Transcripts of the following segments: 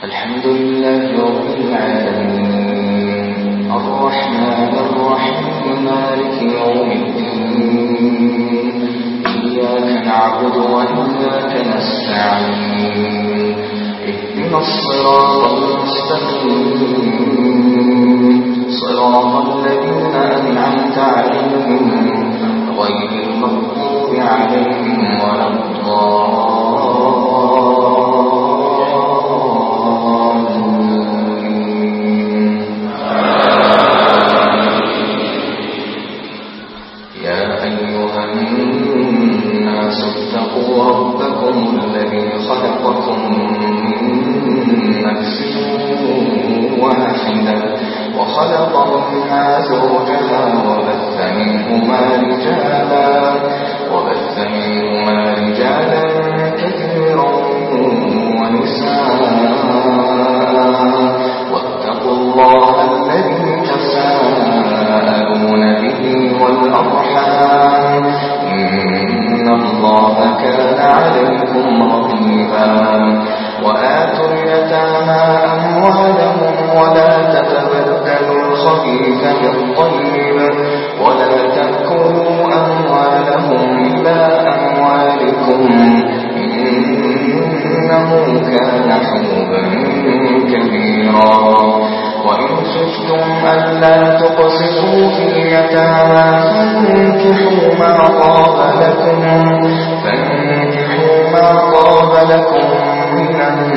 الحمد لله رب العالمين الرحمن الرحيم مالك يوم الدين إياك نعبد وإياك نستعين اهدنا الصراط المستقيم صراط الذين أنعمت عليهم غير المغضوب عليهم ولا وخلق منها زوجها وبث منهما رجالا كثيرا ونساء واتقوا الله الذي تساءلون به والأرحام إن الله كان عليكم رقيبا وآتوا اليتامى أموالهم ولا تتبدلوا الخبيث بالطيب ولا تأكلوا أموالهم إلى أموالكم إنه كان حوبا كبيرا وإن خفتم ألا تقسطوا في اليتامى فانكحوا ما طاب لكم من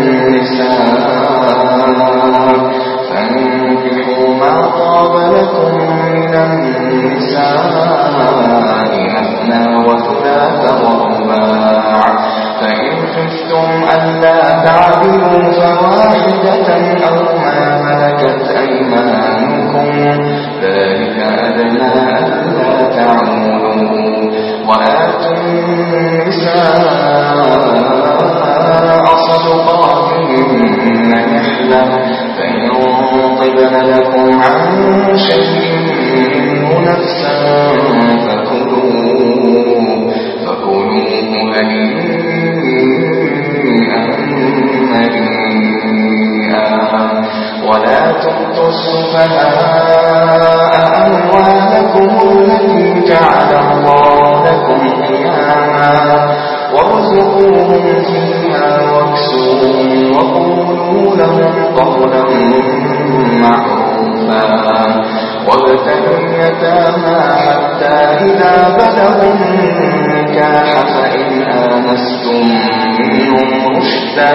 النساء مثنى وثلاث ورباع فإن خفتم ألا تعدلوا فواحدة أو ما ملكت أيمانكم ذلك أدنى ألا تعولوا وآتوا النساء صدقاتهن نحلة فإن طبن لكم عن شيء منه نفسا فكلوه هنيئا مريئا ولا تؤتوا السفهاء أموالكم التي جعل الله لكم قياما وارزقوهم فيها واكسوهم وقولوا لهم قولا معروفا وابتلوا اليتامى حتى إذا بلغوا النكاح فإن آنستم منهم رشدا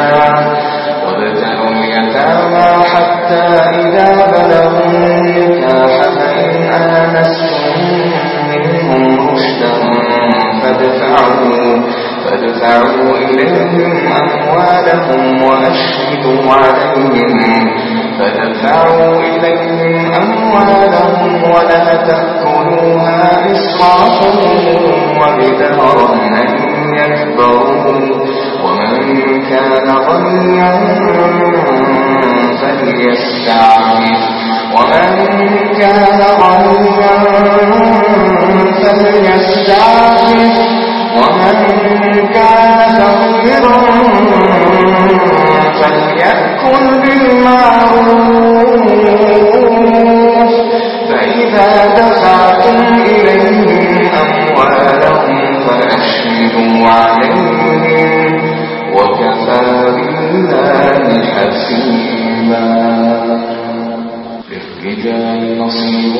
فادفعوا إليهم أموالهم ولا تأكلوها إسرافا وبدارا أن يكبروا ومن كان غنيا فليستعفف ومن كان فقيرا فليأكل بالمعروف فإذا دفعتم إليهم أموالهم فأشهدوا عليهم وكفى بالله حسيبا للرجال نصيب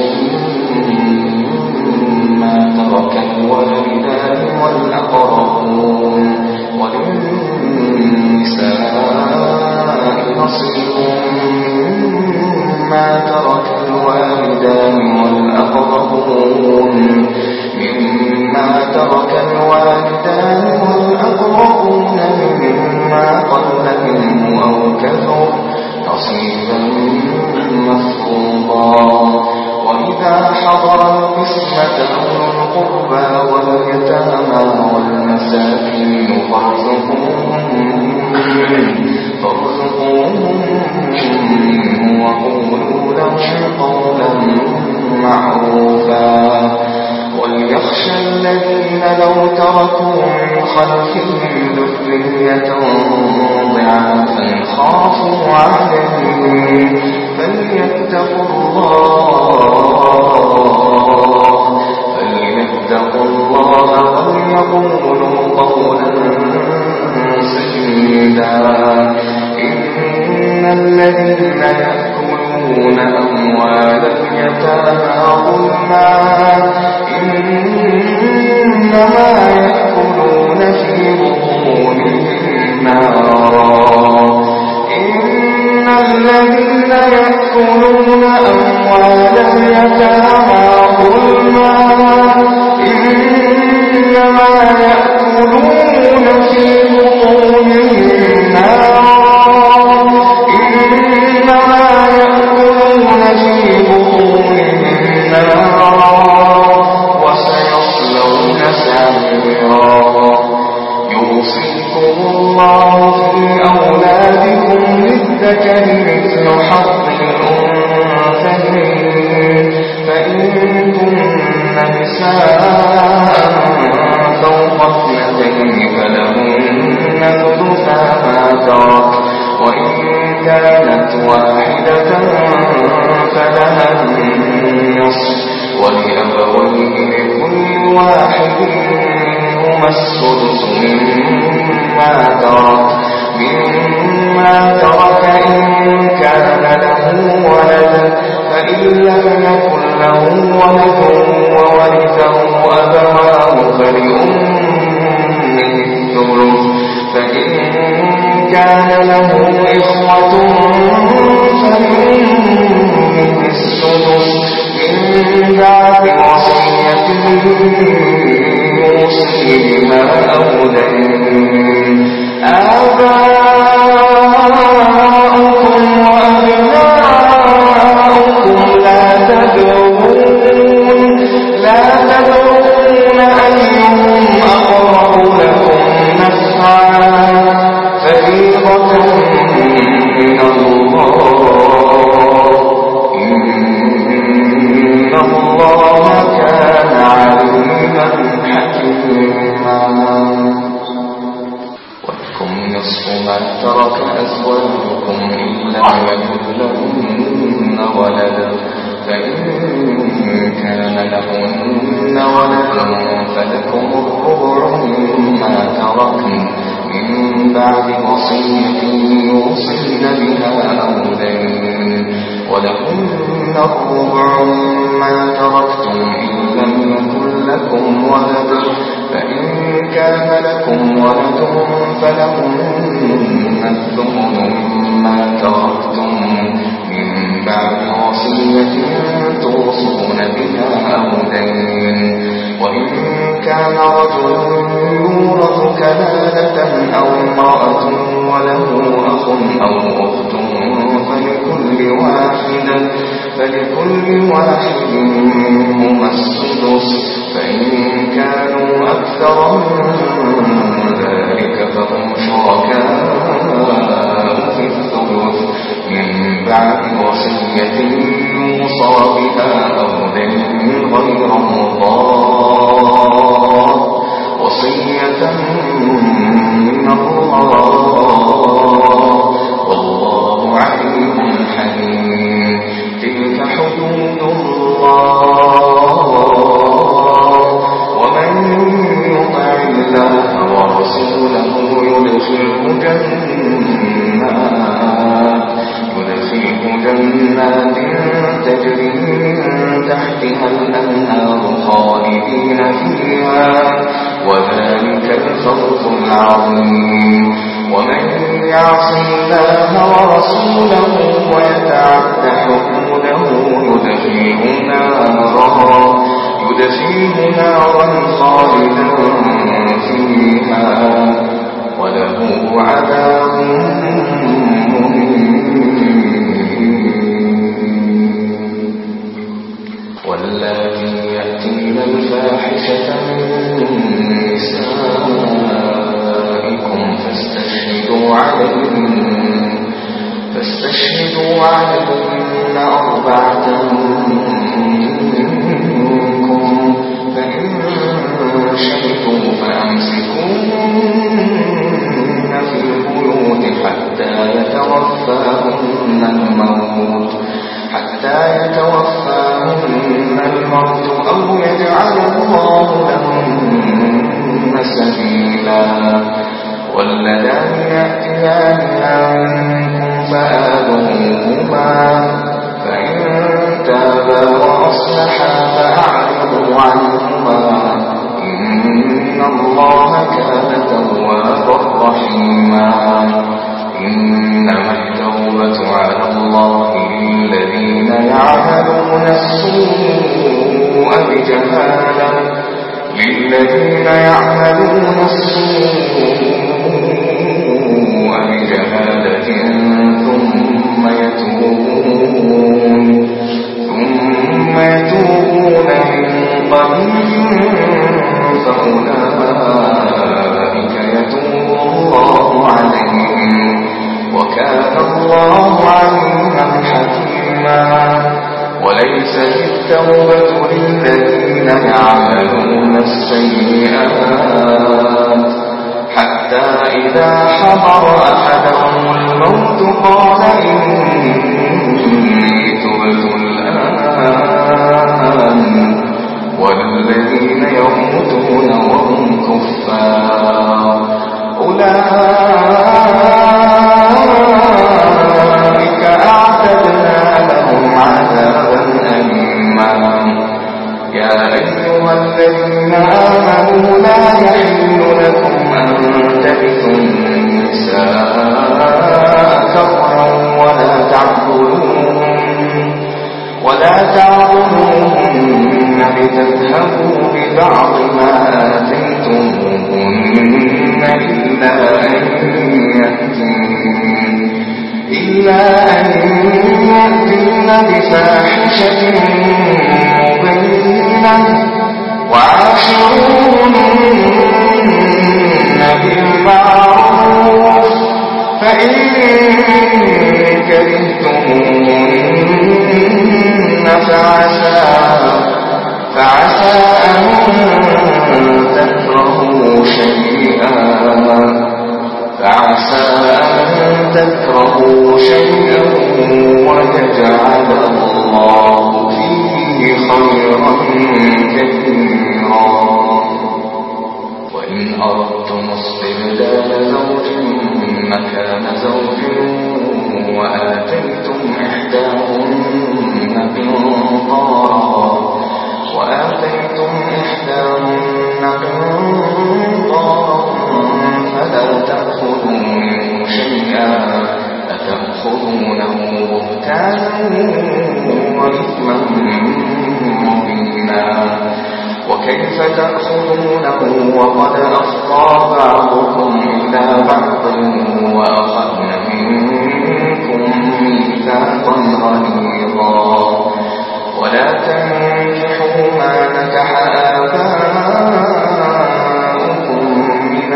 مما ترك الوالدان والأقربون وللنساء نصيب مما ترك الوالدان والأقربون مما قل منه أو كثر نصيبا مفروضا وإذا حضر القسمة أولو القربى واليتامى والمساكين فارزقوهم منه وقولوا لهم قولا معروفا وليخشى الذين لو تركوا من خلفهم ذرية ضعافا خافوا عليهم فليتقوا الله وليقولوا قولا سديدا. إن الذين يأكلون أموال اليتامى ظلما إنما يأكلون في بطونهم نارا. إن الذين يأكلون أموال اليتامى ظلما إنما يأكلون في بطونهم نارا. إنما يأكلون في بطونهم نارا وسيصلون سعيرا. يوصيكم الله في أولادكم للذكر مثل حظ الأنثيين فإن كن نساء فوق اثنتين فلهن ثلثا ما ترك وإن كانت واحدة فلها النصف ولأبويه لكل واحد منهما السدس مما ترك إن كان له ولد فإن لم يكن له ولد وورثه أبواه فلأمه الثلث فإن كان له إخوة فلأمه السدس من بعد وصية يوصي بها أو دين. آباؤكم وأبناؤكم لا تدرون أيهم أقرب لكم نفعا فريضة من الله إن الله كان عليما حكيما. ولكم نصف ما ترك أزواجكم إن لم يكن لهن ولد فإن كان لهن ولد فلكم الربع مما تركن من بعد وصية يوصين بها أو دين ولهن الربع مما تركتم إن لم يكن لكم ولد فإن كان لكم ولد فلهن الثمن مما تركتم من بعد وصية توصون بها أو دين وإن كان رجل يورث كلالة أو امرأة وله أخ أو أخت فلكل واحد منهما السدس فإن كانوا أكثر من ذلك فهم شركاء في الثلث من بعد وصية يوصى بها أو دين غير مضار وصية من الله والله عليم حليم. تلك حدود الله ومن يطع الله ورسوله يدخله جنات تجري من تحتها الأنهار خالدين فيها وذلك الفوز العظيم. ومن يعص الله ورسوله ويتعد حدوده يدخله نارا خالدا فيها وله عذاب واللاتي يأتين الفاحشة من نسائكم فاستشهدوا عليهن أربعة منكم فإن شهدوا فأمسكوهن يتوفاهن الموت أو يجعل الله لهن سبيلا. واللذان يأتيانها منكم فآذوهما فإن تابا وأصلحا فأعرضوا عنهما إن الله كان توابا رحيما. إنما التوبة على الله للذين يعملون السوء بجهالة ثم يتوبون من قريب فأولئك يتوب الله عليهم وكان الله عليما حكيما. وليست التوبة للذين يعملون السيئات حتى إذا حضر أحدهم الموت قال إني تبت الآن والذين يموتون وهم كفار أولئك أعتدنا لهم عذابا أليما. يا أيها الذين آمنوا لا يحل لكم أن ترثوا النساء كرها ولا تعضلوهن لتذهبوا ببعض ما آتيتموهن إلا أن يأتين بفاحشة مبينة وعاشروهن بالمعروف فإن كرهتموهن فعسى أن تكرهوا شيئا ويجعل الله فيه خيرا كثيرا. وإن أردتم استبدال زوج مكان زوج وآتيتم إحداهن قنطارا فلا تأخذوا منه شيئا أتأخذونه بهتانا وإثما مبينا. وكيف تأخذونه وقد أفضى بعضكم إلى بعض وأخذن منكم ميثاقا غليظا. ولا تنكحوا ما نكح آباؤكم من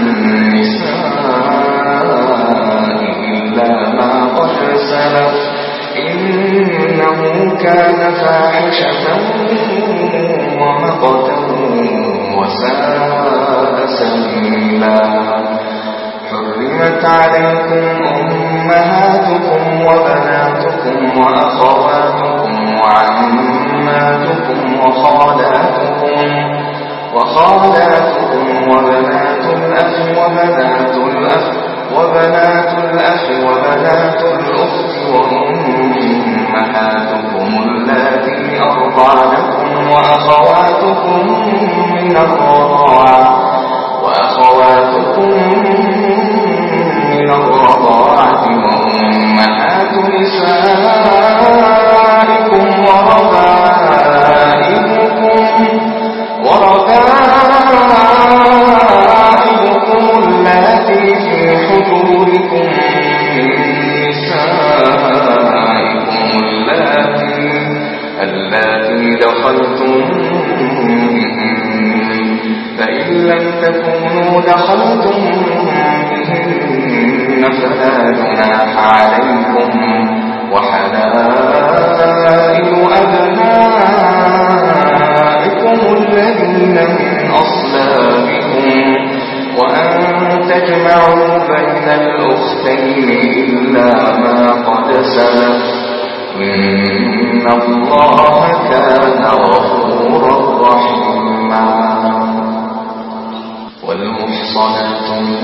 النساء إلا ما قد سلف إنه كان فاحشة ومقتا وساء سبيلا. حرمت عليكم أمهاتكم وبناتكم وأخواتكم وعماتكم وخالاتكم وبنات الأخ وبنات الأخت وأمهاتكم اللاتي أرضعنكم وأخواتكم من الرضاعة وأمهات نسائكم وربائبكم اللاتي في حجوركم من نسائكم اللاتي دخلتم بهن فإن لم تكونوا دخلتم بهن فلا جناح عليكم وحلائل أبنائكم الذين من أصلابكم وأن تجمعوا بين الأختين إلا ما قد سلف إن الله كان غفورا رحيما. والمحصنات من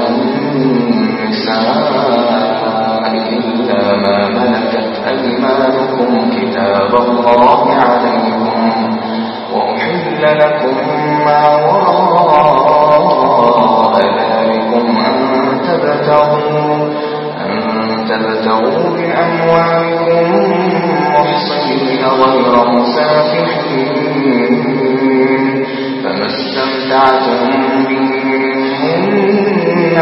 النساء إلا ما ملكت أيمانكم كتاب الله عليكم وأحل لكم ما وراء ذلكم أن تبتغوا بأموالكم محصنين غير مسافحين فما استمتعتم به منهن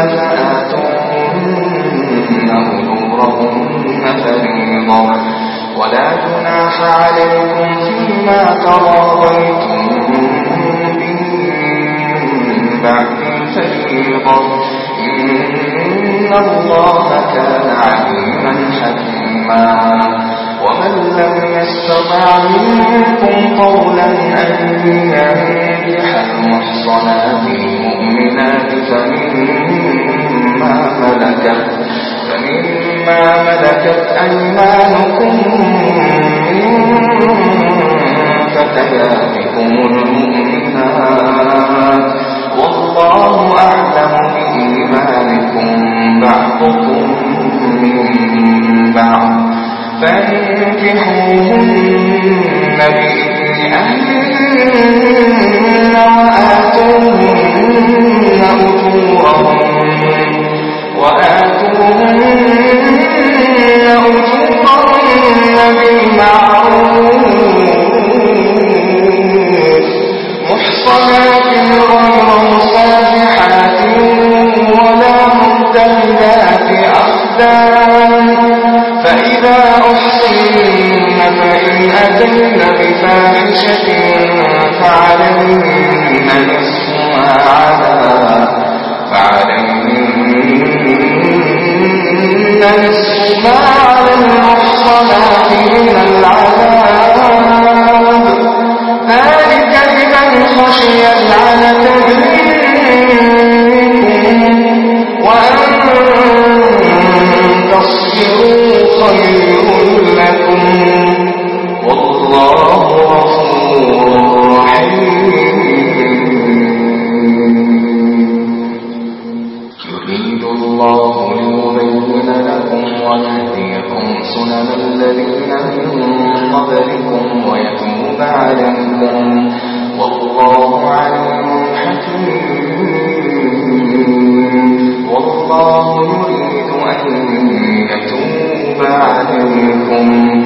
فآتوهن أجورهن فريضة ولا جناح عليكم فيما تراضيتم به بعد الفريضة إن الله كان عليما حكيما. ومن لم يستطع منكم قولا أن ينكح المحصنات المؤمنات فمما ملكت أيمانكم من فتياتكم المؤمنات والله أعلم بإيمانكم بعضكم من بعض فانكحوهن بإذن أهلهن وآتوهن أجورهن بالمعروف محصنات غير مسافحات ولا متخذات أخدان فإذا أحصن فإن أتين بفاحشة فعليهن نصف ما على المحصنات من العذاب ذلك لمن خشي العنة منكم وأن تصبروا خير لكم والله غفور رحيم. يريد الله ليبين لكم ويهديكم سنن الذين من قبلكم ويتوب عليكم والله عليم حكيم. والله يريد أن يتوب عليكم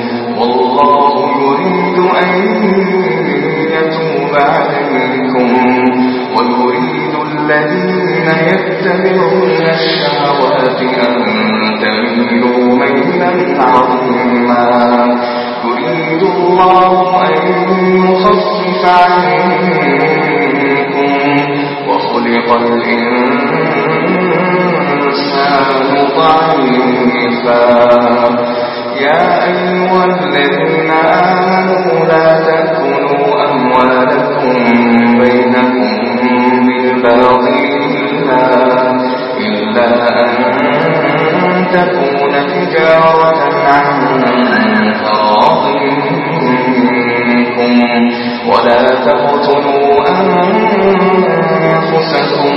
ويريد الذين يتبعون الشهوات أن تميلوا ميلا عظيما. يريد الله أن يخفف عنكم وخلق الإنسان ضعيفا. يا أيها الذين آمنوا لا تأكلوا أموالكم بينكم بالباطل إلا أن تكون تجارة عن تراض منكم ولا تقتلوا أنفسكم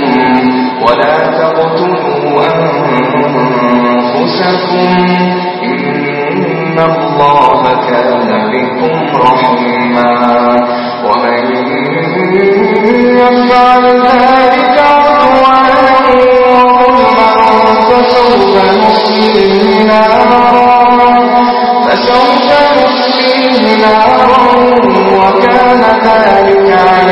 إن الله كان بكم رحيما. ومن يفعل ذلك عدوانا وظلما فسوف نصليه نارا وكان ذلك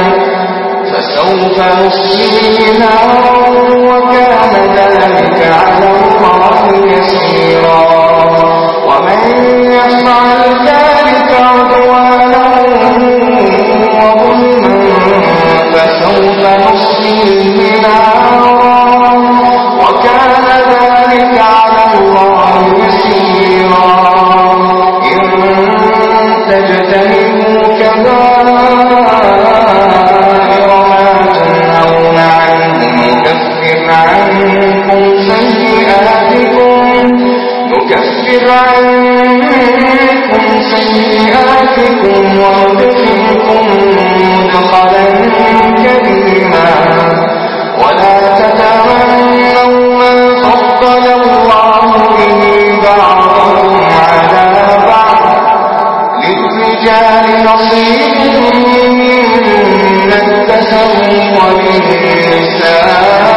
على الله يسيرا. ومن يفعل ذلك عدوانا وظلما فسوف نصليه نارا وكان ذلك على الله يسيرا. عنكم سيئاتكم ويدخلكم مدخلا كريما ولا تتمنوا ما فضل الله به بعضكم على بعض للرجال نصيب مما اكتسبوا وللنساء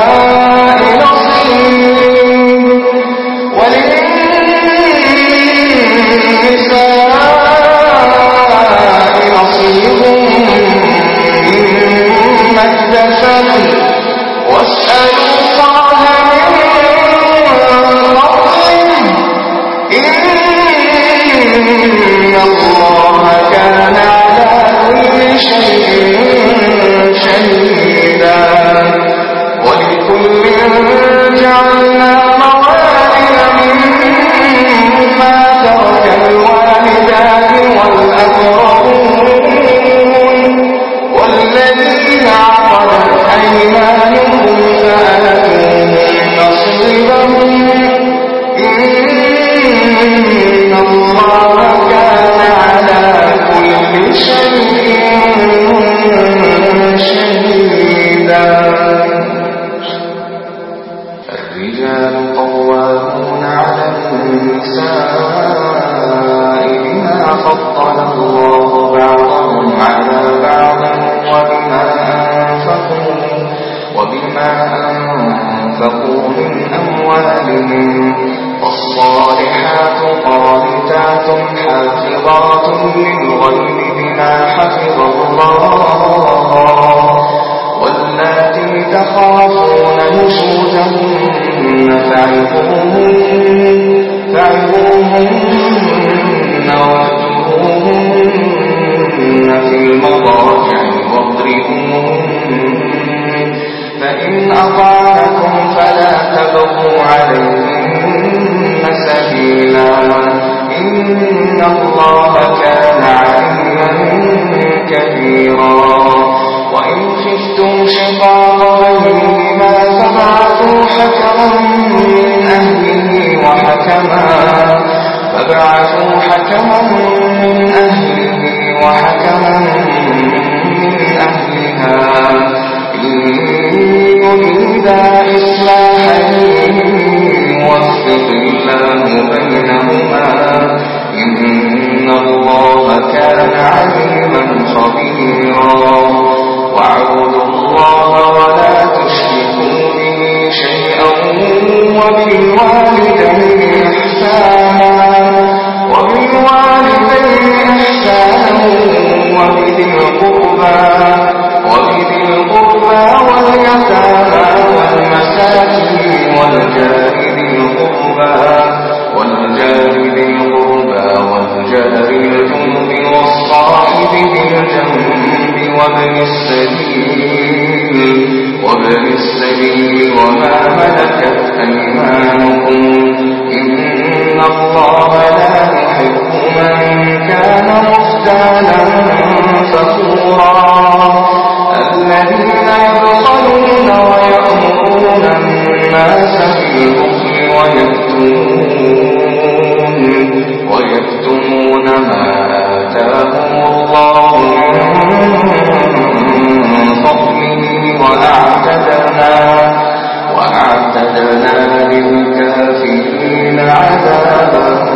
نصيب مما اكتسبوا واسألوا الله من فضله إن الله كان على كل شيء شهيدا ولكل جعلنا موالي مما ترك الوالدان والأقربون والذين عقدت أيمانهم فآتوهم نصيبهم إن الله كان على كل شيء شهيدا. الرجال قوامون على النساء بما فضل الله بعضهم على بعض وبما أنفقوا من أموالهم والصالحات قانتات حافظات للغيب بما حفظ الله واللاتي تخافون نشوزهن فعظوهن واهجروهن في المضاجع واضربوهن فإن أطعنكم فلا تبغوا عليهن سبيلا إن الله كان عليما كبيرا. وإن خفتم شقاق بينهما فابعثوا حكما من أهله وحكما من أهلها إن يريدا إصلاحا يوفق الله بينهما إن الله كان عليما خبيرا. واعبدوا الله ولا تشركوا به شيئا وبالوالدين إحسانا وبذي القربى واليتامى والمساكين والجار ذي القربى والجار الجنب والصاحب بالجنب وابن السبيل وما ملكت أيمانكم إن الله لا يحب من كان مختالا فخورا. الذين يبخلون ويأمرون الناس بالبخل ويكتمون ما آتاهم الله من فضله وأعتدنا للكافرين عذابا